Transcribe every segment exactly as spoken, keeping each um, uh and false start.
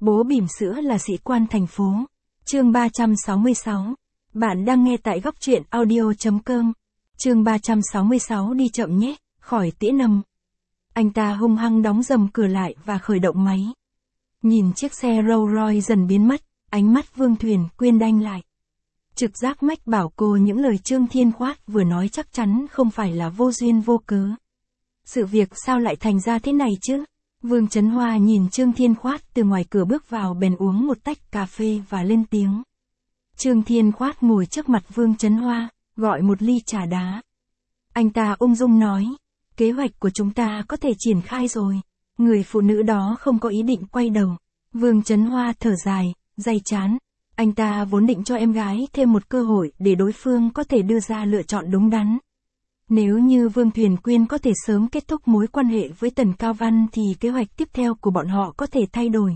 Bố bỉm sữa là sĩ quan thành phố. Chương ba trăm sáu mươi sáu. Bạn đang nghe tại góc truyện audio chấm com. Chương ba trăm sáu mươi sáu đi chậm nhé, khỏi tĩa nằm. Anh ta hung hăng đóng dầm cửa lại và khởi động máy. Nhìn chiếc xe Rolls Royce dần biến mất, ánh mắt Vương Thuyền Quyên đanh lại. Trực giác mách bảo cô những lời Trương Thiên Khoát vừa nói chắc chắn không phải là vô duyên vô cớ. Sự việc sao lại thành ra thế này chứ? Vương Chấn Hoa nhìn Trương Thiên Khoát từ ngoài cửa bước vào bèn uống một tách cà phê và lên tiếng. Trương Thiên Khoát ngồi trước mặt Vương Chấn Hoa, gọi một ly trà đá. Anh ta ung dung nói, kế hoạch của chúng ta có thể triển khai rồi. Người phụ nữ đó không có ý định quay đầu. Vương Chấn Hoa thở dài, day chán. Anh ta vốn định cho em gái thêm một cơ hội để đối phương có thể đưa ra lựa chọn đúng đắn. Nếu như Vương Thuyền Quyên có thể sớm kết thúc mối quan hệ với Tần Cao Văn thì kế hoạch tiếp theo của bọn họ có thể thay đổi.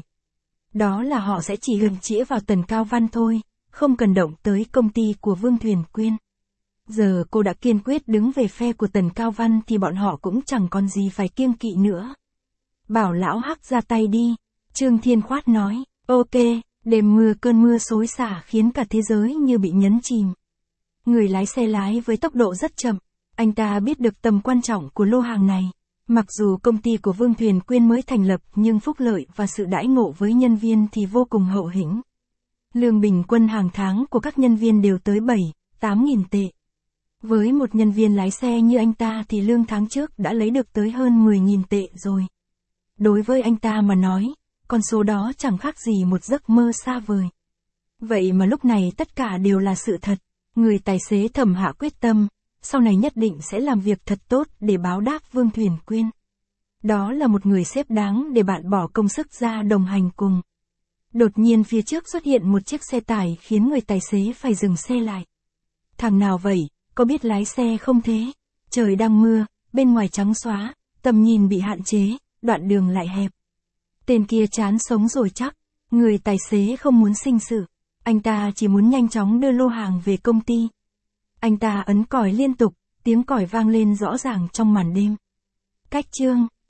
Đó là họ sẽ chỉ gầm chĩa vào Tần Cao Văn thôi, không cần động tới công ty của Vương Thuyền Quyên. Giờ cô đã kiên quyết đứng về phe của Tần Cao Văn thì bọn họ cũng chẳng còn gì phải kiêng kỵ nữa. Bảo lão Hắc ra tay đi, Trương Thiên Khoát nói, ok, đêm mưa cơn mưa xối xả khiến cả thế giới như bị nhấn chìm. Người lái xe lái với tốc độ rất chậm. Anh ta biết được tầm quan trọng của lô hàng này. Mặc dù công ty của Vương Thuyền Quyên mới thành lập nhưng phúc lợi và sự đãi ngộ với nhân viên thì vô cùng hậu hĩnh. Lương bình quân hàng tháng của các nhân viên đều tới bảy, tám nghìn tệ. Với một nhân viên lái xe như anh ta thì lương tháng trước đã lấy được tới hơn mười nghìn tệ rồi. Đối với anh ta mà nói, con số đó chẳng khác gì một giấc mơ xa vời. Vậy mà lúc này tất cả đều là sự thật. Người tài xế Thẩm Hạ quyết tâm, sau này nhất định sẽ làm việc thật tốt để báo đáp Vương Thuyền Quyên. Đó là một người sếp đáng để bạn bỏ công sức ra đồng hành cùng. Đột nhiên phía trước xuất hiện một chiếc xe tải khiến người tài xế phải dừng xe lại. Thằng nào vậy, có biết lái xe không thế? Trời đang mưa, bên ngoài trắng xóa, tầm nhìn bị hạn chế, đoạn đường lại hẹp. Tên kia chán sống rồi chắc. Người tài xế không muốn sinh sự. Anh ta chỉ muốn nhanh chóng đưa lô hàng về công ty. Anh ta ấn còi liên tục, tiếng còi vang lên rõ ràng trong màn đêm. Cách chương